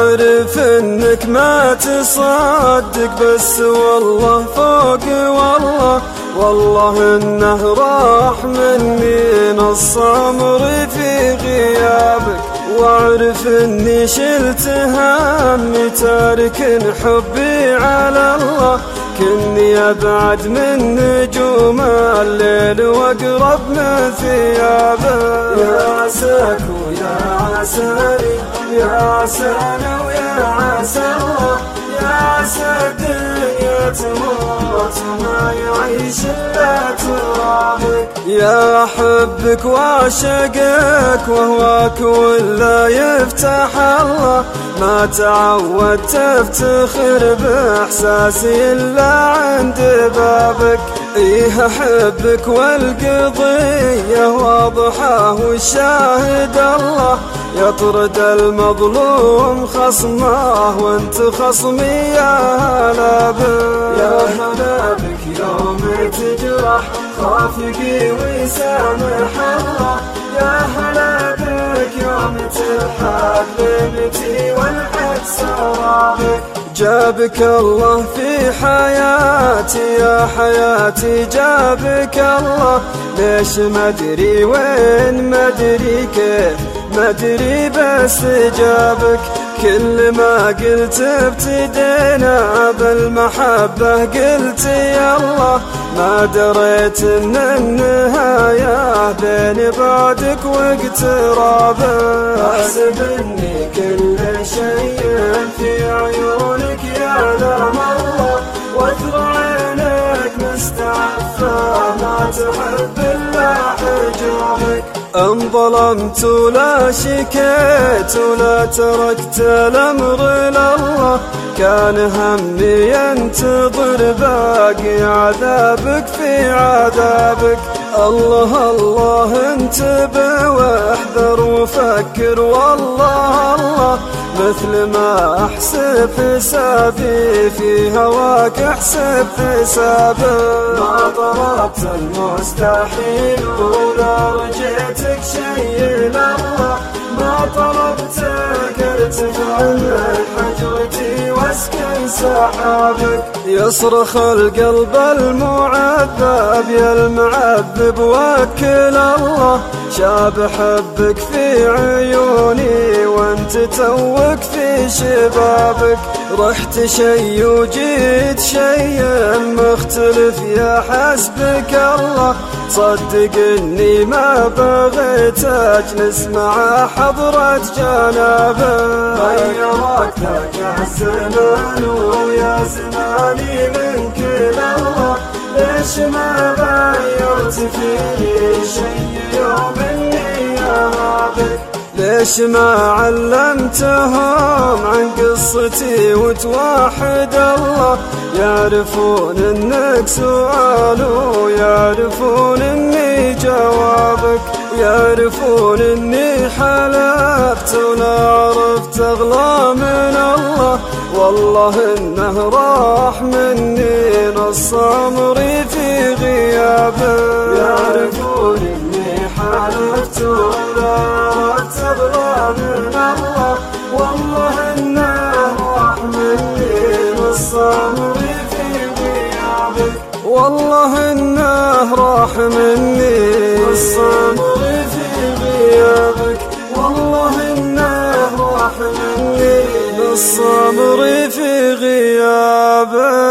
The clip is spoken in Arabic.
واعرف انك ما تصدق، بس والله فوق والله انه راح مني نص عمري في غيابك. واعرف اني شلت همي تارك حبي على الله، كني ابعد من نجوم الليل واقرب من ثيابك. يا عساك ويا عساني، يا عسانا ويا عسى الله، يا عسى الدنيا تموت وما يعيش الا ترابك. يا احبك واعشقك وهواك ولا يفتح الله، ما تعودت افتخر باحساسي الا عند بابك. ايه احبك والقضية واضحة والشاهد الله، يطرد المظلوم خصمه وانت خصمي يا هلا بك. يا هلا بك يوم تجرح خافقي ويسامح الله، يا هلا بك يوم تلحق ليلتي والحد سرابك. جابك الله في حياتي يا حياتي، جابك الله ليش ما ادري وين ما ادري كيف ما ادري بس جابك. كل ما قلت ابتدينا بالمحبة قلت يلا، ما دريت ان النهاية بين بعدك واقترابك. احسب اني كل شيء في عيونك يعلم الله، واثر عينك مستعفة ما تحب الا حجابك. ان ظلمت ولا شكيت ولا تركت الامر لله، كان همي ينتظر باقي عذابك في عذابك. الله الله انتبه واحذر وفكر والله الله، مثل ما احسب حسابي في هواك احسب حسابك. ما طلبت المستحيل ولا رجيتك شيء لله، ما طلبتك ارتفع من حجرتي واسكن سحابك. يصرخ القلب المعذب يا المعذب وكل الله، شاب حبك في عيوني وانت توك في شبابك. رحت شي وجيت شي مختلف يا حسبك الله، صدق اني ما بغيت اجلس مع حضرة جنابك. غيرك ذاك الزمان ويا زماني من كل الله، ليش ما غيرت فيني شي يوم اني اهابك. ليش ما علمتهم عن قصتي وتوحد الله، يعرفون انك سؤال ويعرفون اني جوابك. ويعرفون اني حلفت ولا عرفت اغلى من الله، والله انه راح مني نص عمري في غيابك. يعرفون اني حلفت ولا عرفت اغلى من الله، والله انه راح مني نص عمري في غيابك. والله انه راح مني نص عمري في غيابك. والله انه راح مني نص عمري في غيابك.